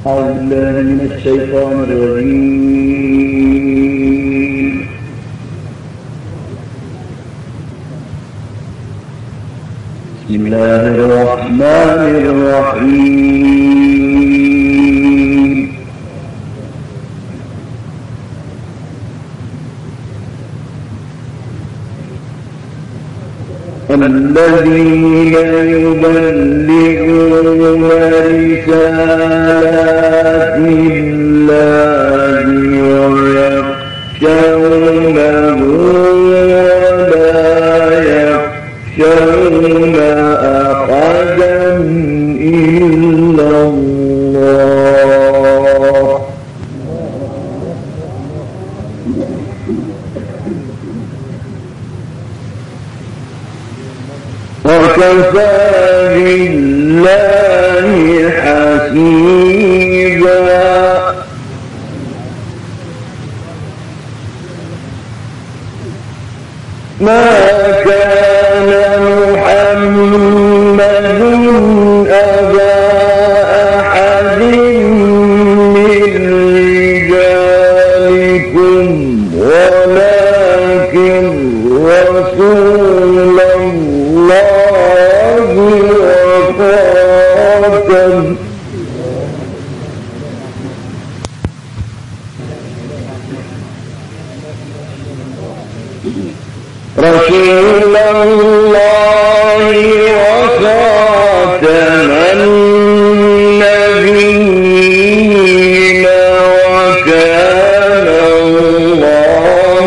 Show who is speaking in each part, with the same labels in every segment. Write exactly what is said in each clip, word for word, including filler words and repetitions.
Speaker 1: أعوذ بالله من الشيطان الرجيم. بسم الله الرحمن الرحيم. الذين يبلغون رسالات الله ويخشونه ولا يخشون أحدا إلا الله. وكفى بالله حسيبا. ما كان محمد أبا أحد من رجالكم ولكن رسول الله وخاتم رسول الله وخاتم النبيين وكان الله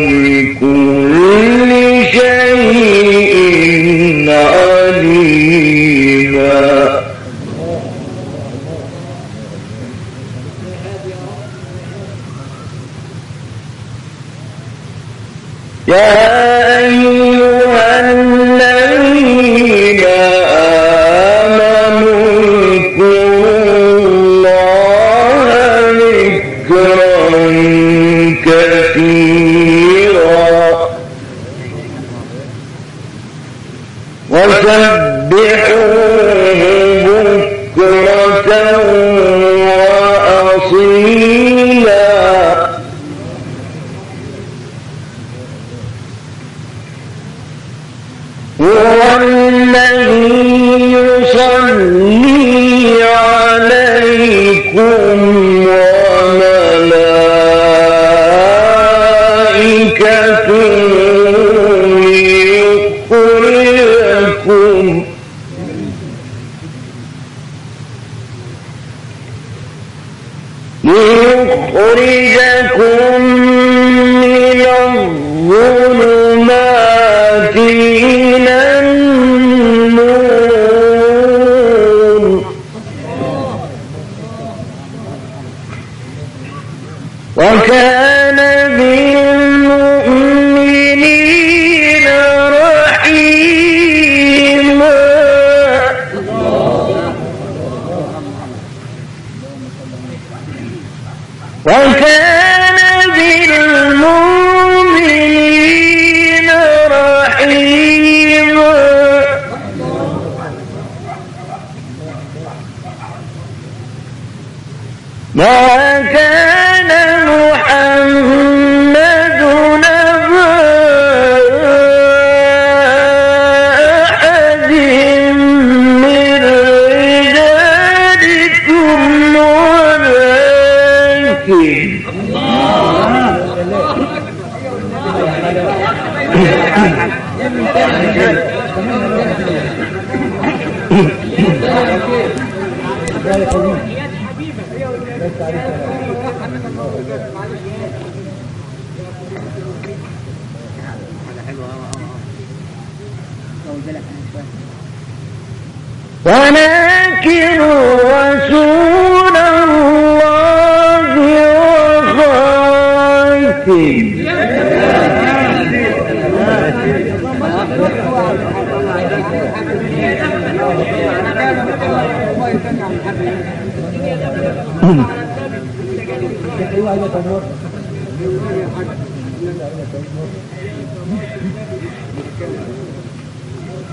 Speaker 1: بكل شيء عليما. يا أيها الذين آمنوا اذكروا الله ذكرا كثيرا وسبحوه بكرة وأصيلا. هو الذي يصلي عليكم وملائكته ليخرجكم ليخرجكم من الظلمات إلى النور وكان بالمؤمنين رحيما. وكان بالمؤمنين رحيما. ما كان محمد أبا أحد من رجالكم ولكن ولكن رسول الله وخاتم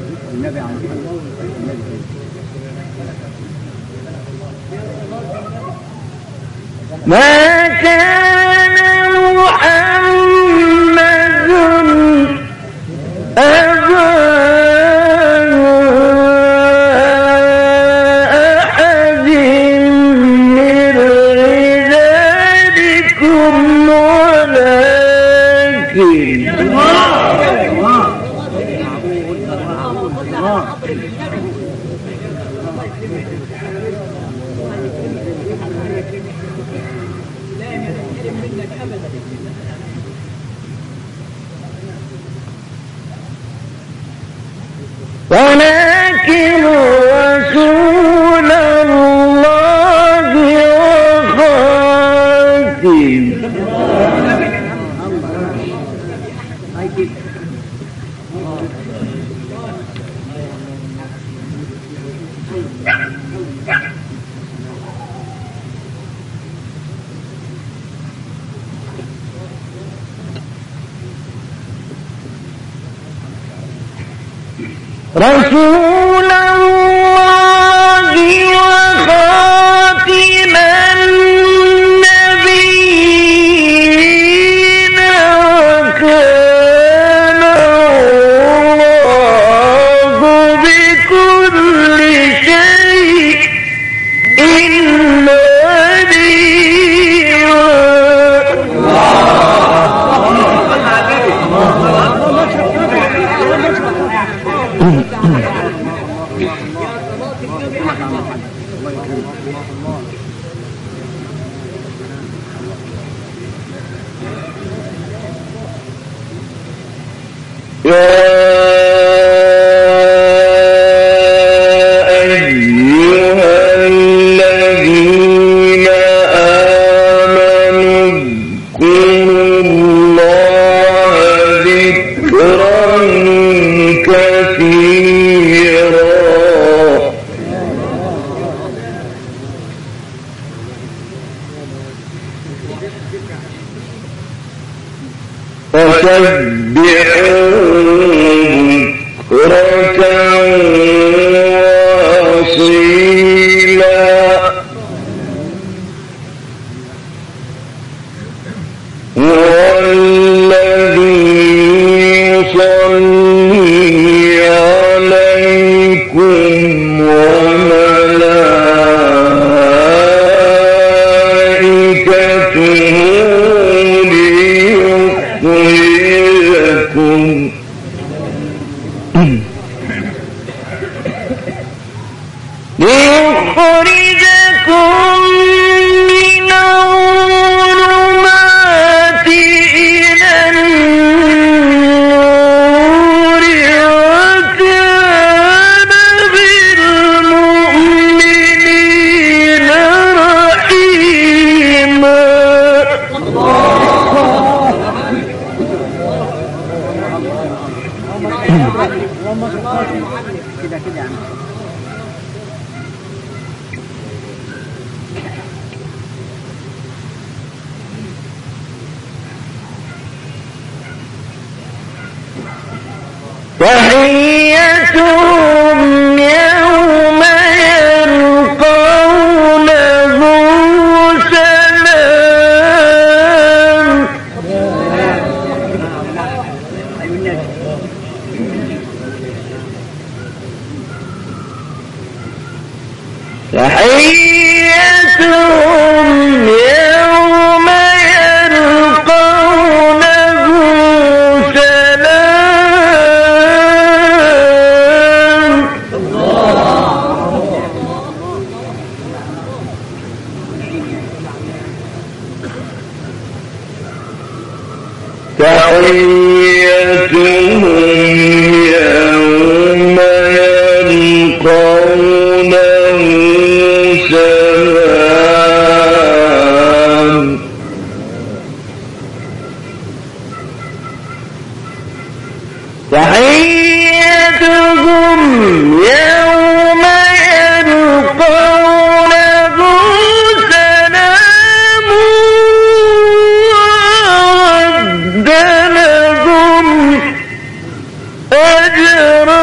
Speaker 1: النبي عليه الصلاة والسلام ما كان محمد أبا أحد من رجالكم ولكن ولكن رسول الله وخاتم رسول الله وخاتم النبيين وكان الله بكل شيء عليما. تحيتهم يوم يلقونه سلام. تحيتهم يوم يلقونه سلام. تحيتهم يوم يلقونه سلام. تحيتهم يوم يلقونه سلام وأعد لهم أجرا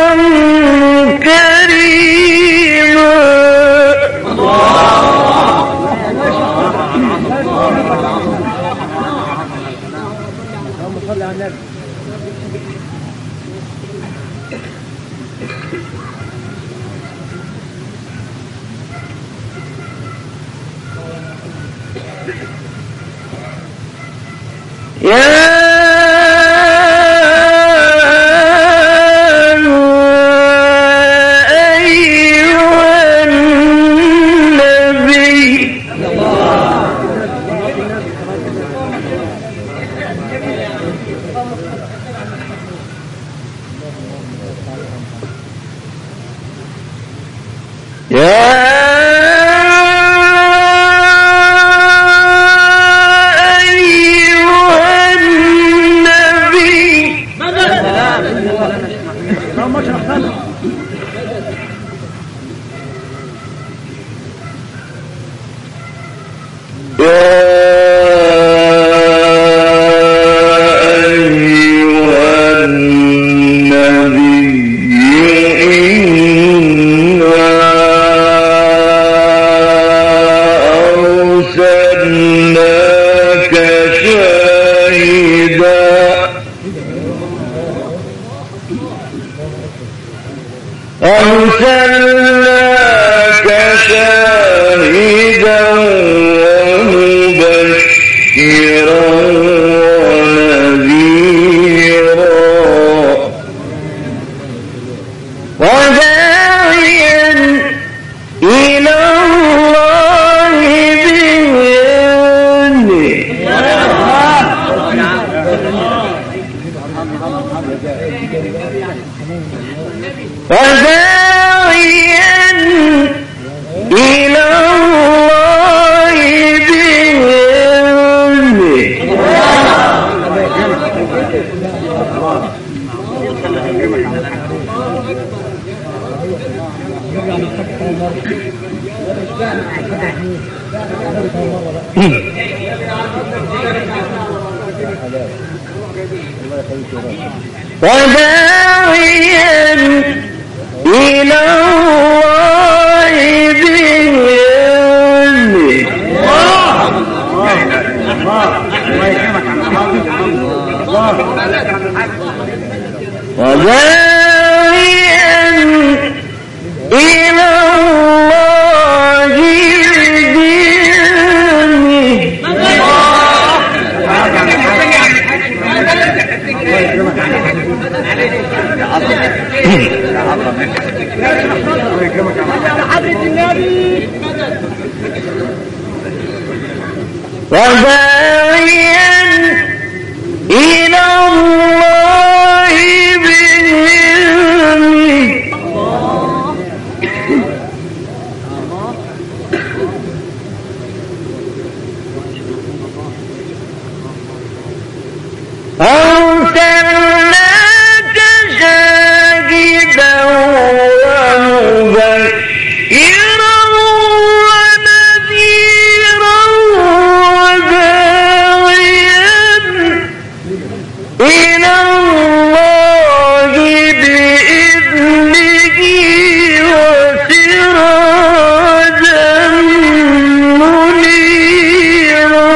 Speaker 1: كريما. أرسلناك شاهدا ومبشرا ونذيرا وداعيا إلى الله بإذنه وداعيا إلى الله وداعيا إلى الله بإذنه وداعيا إلى الله وداعيا إلى الله بإذنه أرسلناك شاهدا ومبشرا ونذيرا وداعيا إلى الله بإذنه وسراجا منيرا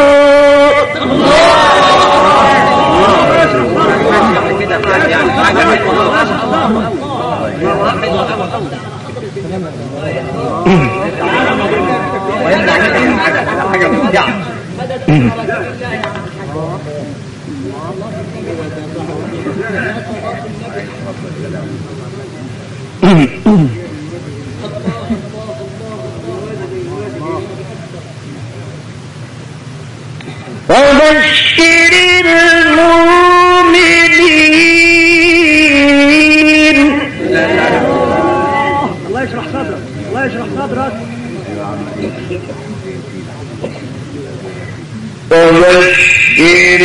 Speaker 1: وبشر المؤمنين.
Speaker 2: الله يشرح صدرك، الله يشرح صدرك.
Speaker 1: وبشر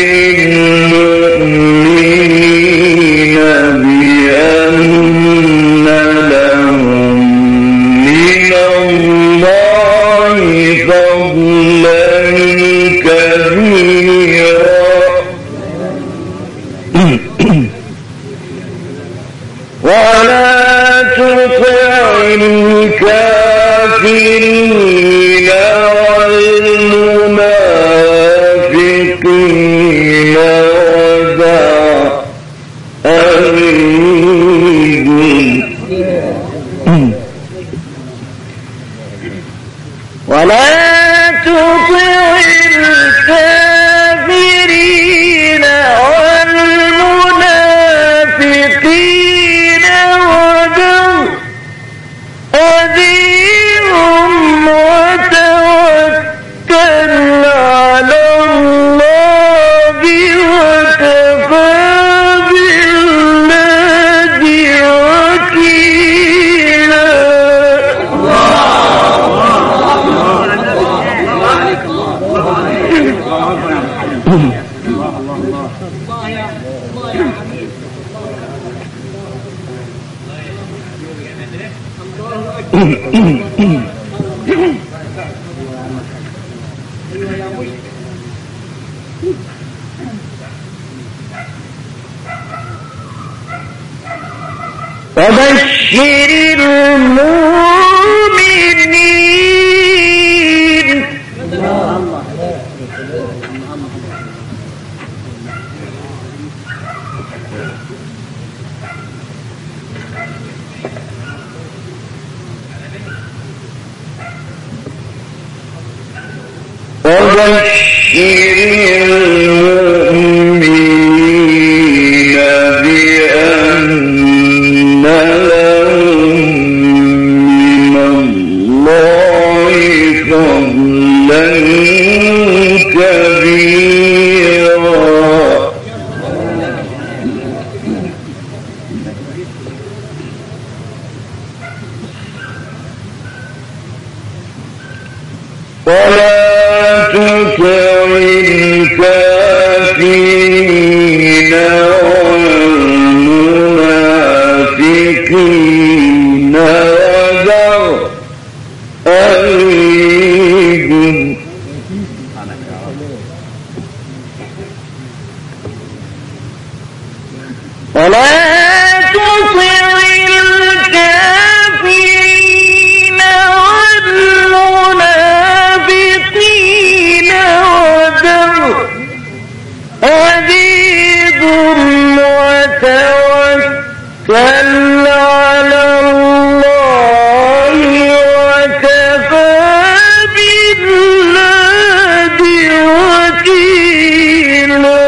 Speaker 1: المؤمنين بأن لهم من الله فضلا كبيرا ولا تطع الكافرين والمنافقين ودع أريهم ولا تطع الكافرين والمنافقين ودع أذيهم وتوكل على الله وكفى بالله وكيلا. وبشر المؤمنين وبشر المؤمنين بأن لهم من الله فضلا كبيرا ولا تطع الكافرين والمنافقين ودعهم ولا تطع الكافرين والمنافقين ودعهم أذيهم وتوكل على الله وكفى بالله وكيلا.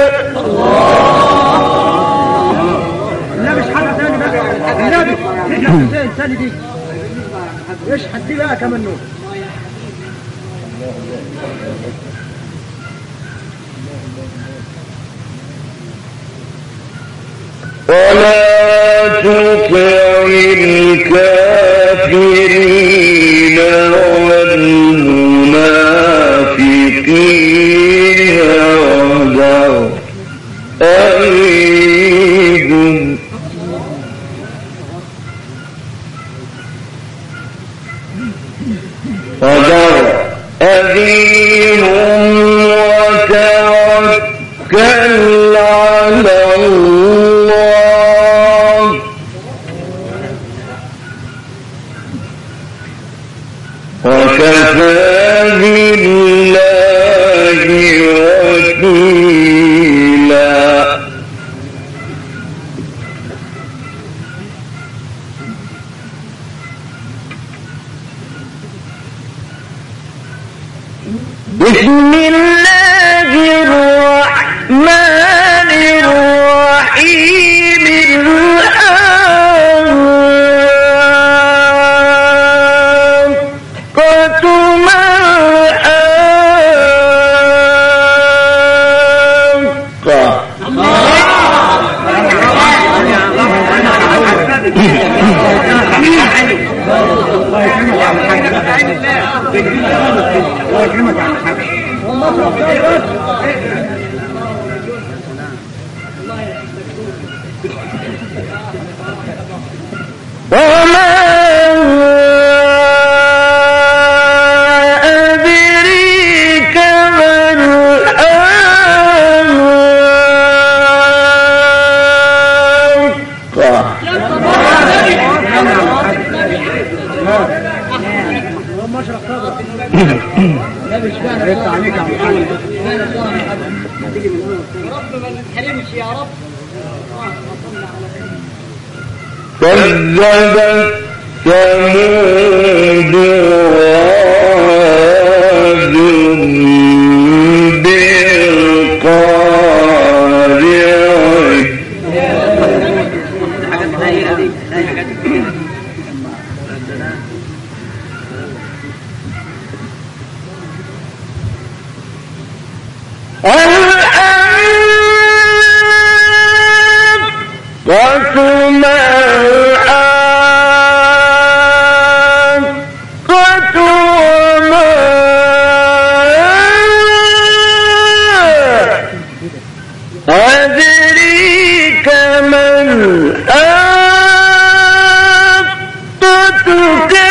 Speaker 2: لا مش حاجة تاني بقى النبي ايش تاني دي ايش حد بقى كمان نور
Speaker 1: ولا تطع الكافرين والمنافقين ودعهم ودعهم أذيهم وتوكل على الله وكفى بالله وكيلا. بسم الله الرحمن الرحيم الحاقة ما الحاقة وما أدريك ما كذبت ثمود وعاد بالقارعة الحاقة ما الحاقة وما أدريك ما الحاقة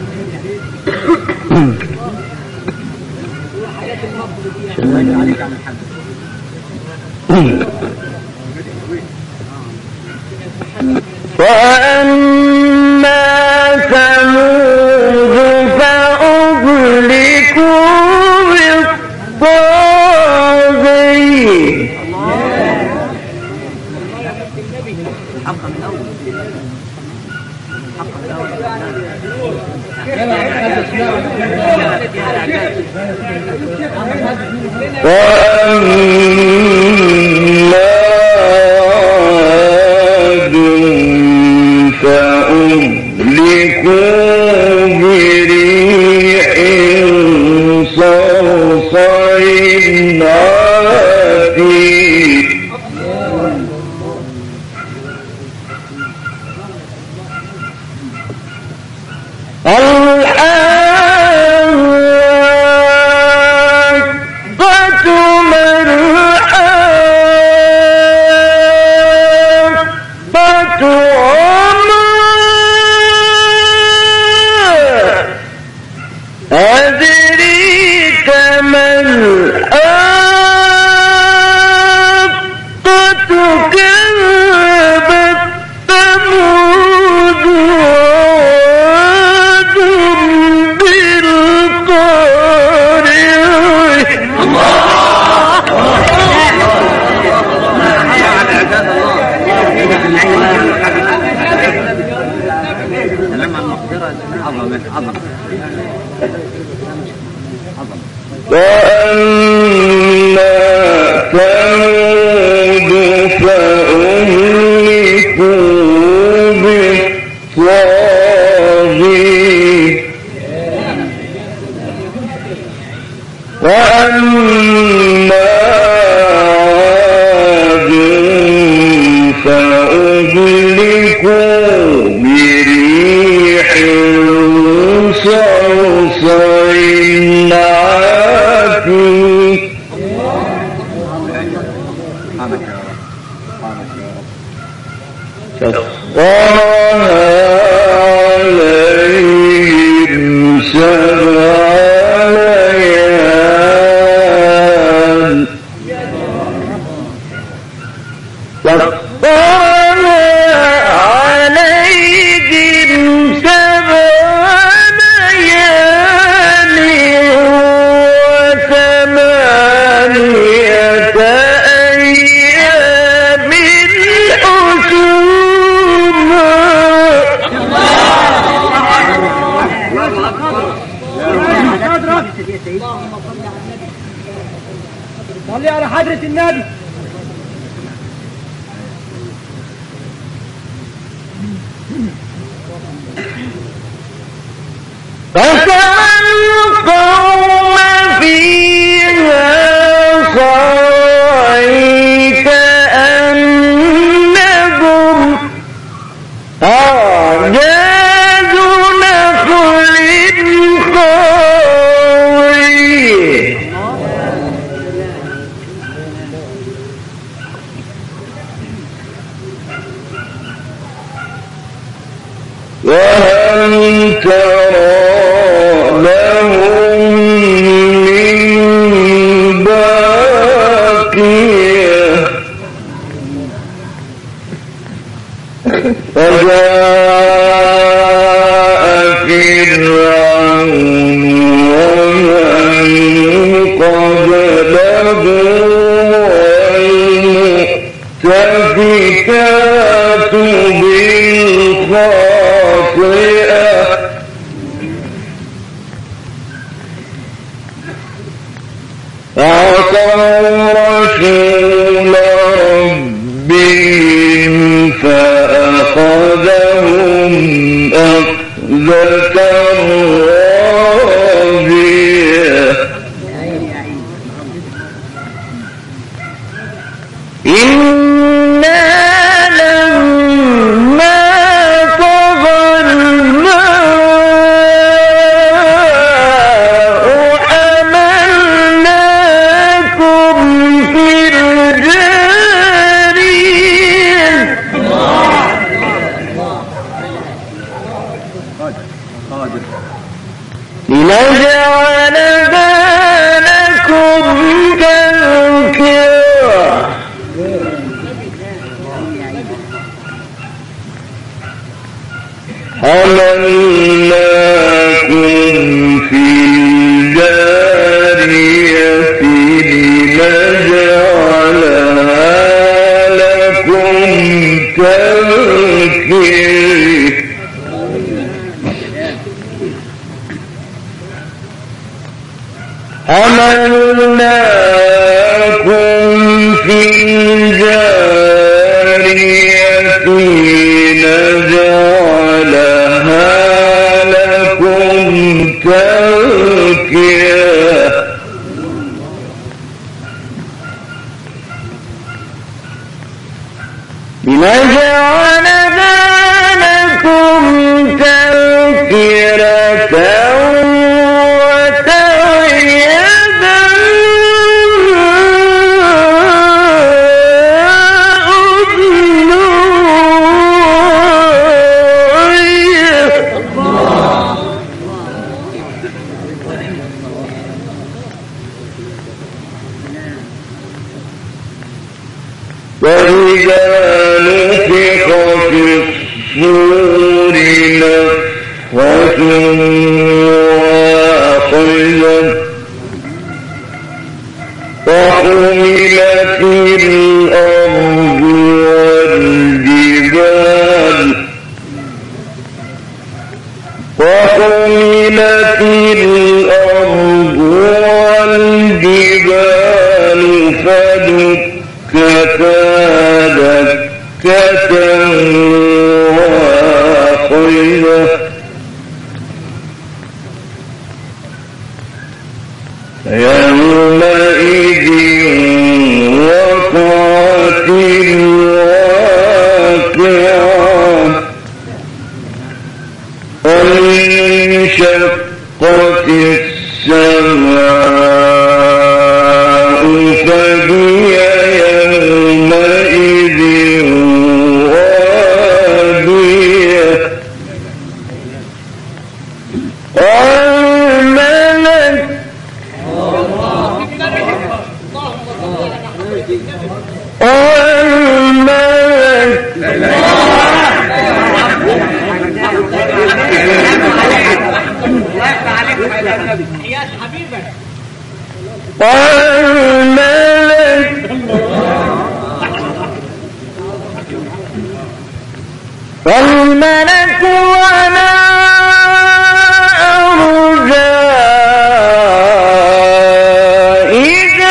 Speaker 1: وأما ثمود فأهلكوا بالطاغية وأما عاد فأهلكوا بريح صرصر عاتيه أدريك ما الحاقة كذبت ثمود وعاد بالقارعة وأما ثمود فأهلكوا بالطاغية وأما عاد فأهلكوا بريح صرصر عاتيه سخرها عليهم سبع ليال سخرها عليهم سبع ليال وثمانية أيام حسوما
Speaker 2: صلي على حضرة النبي.
Speaker 1: فترى القوم فيها صرعى كأنهم أعجاز نخل خاوية وهل ترى لهم من باقية فجاء فرعون ومن قبله والمؤتفكات بالخاطئة فعصوا رسول ربهم فأخذهم أخذة رابية إنا لما طغى الماء حملناكم في الجارية
Speaker 2: قادر
Speaker 1: لنجعلها لكم تذكرة حملناكم في الجارية لنجعلها لكم تذكرة حملناكم في الجارية لنجعلها لكم تذكرة لنجعلها لكم تذكرة وإذا نفخ في الصور نفخة واحدة وحملت الأرض والجبال وحملت الأرض والجبال فدكتا دكة واحدة فيومئذ وقعت الواقعة وانشقت السماء فهي يومئذ واهية والملك والملك والملك وما أرجائها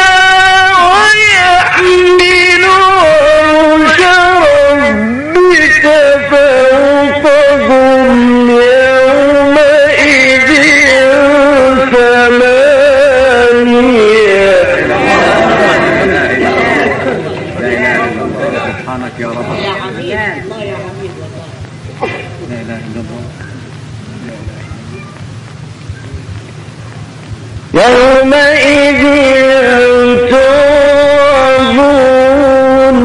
Speaker 1: ويحمل عرش ربك فوقهم يومئذ ثمانية.
Speaker 2: سبحانك يا رب. لا إله إلا الله.
Speaker 1: يومئذ تعرضون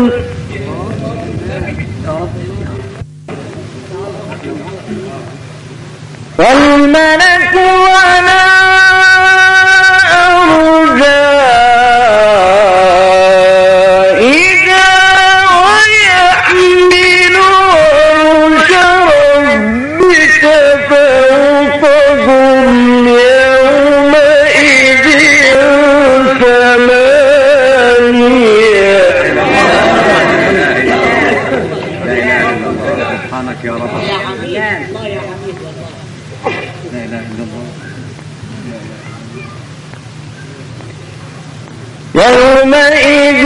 Speaker 1: والملك وما أرجائها ويحمل عرش ربك فوقهم يومئذ ثمانية.
Speaker 2: سبحانك يا رب. لا إله إلا الله.
Speaker 1: يومئذ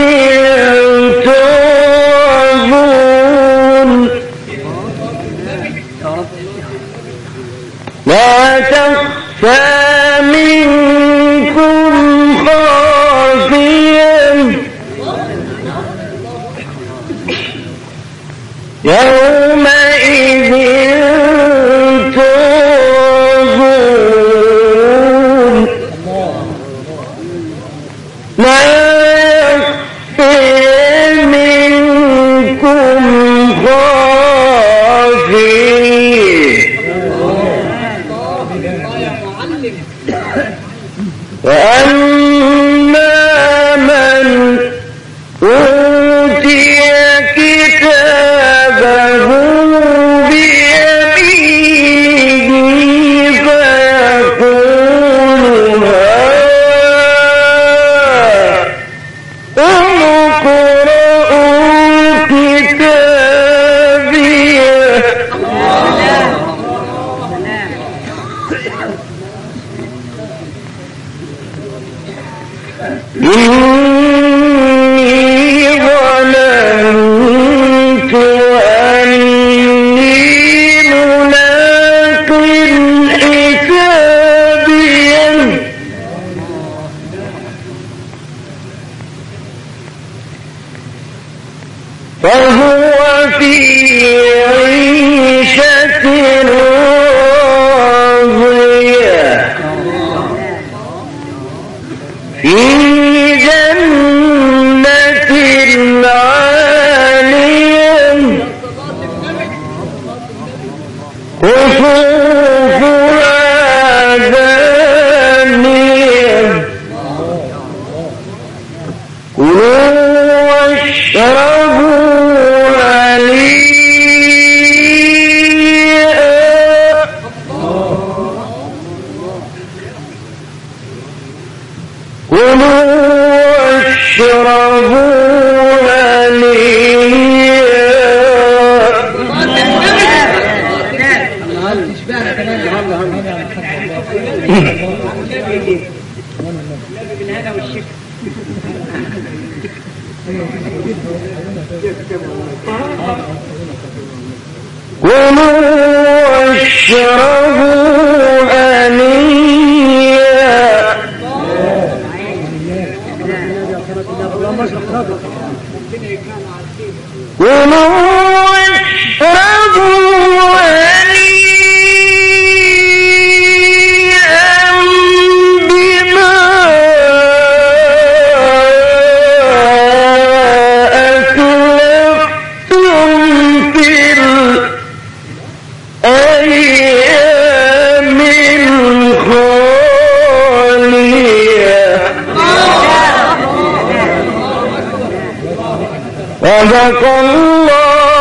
Speaker 1: تعرضون لا تخفى منكم خافية يومئذ تعرضون لا يخفى وأما من أوتي كتابه بيمينه فيقول هاؤم اقرءوا كتابيه إني ظننت أني ملاق حسابيه فهو في عيشة راضية في جنة عالية قطوفها دانية كلوا واشربوا هنيئا كلوا واشربوا كلوا واشربوا هنيئا كلوا واشربوا هنيئا بما أسلفتم في الأيام الخالية صدق الله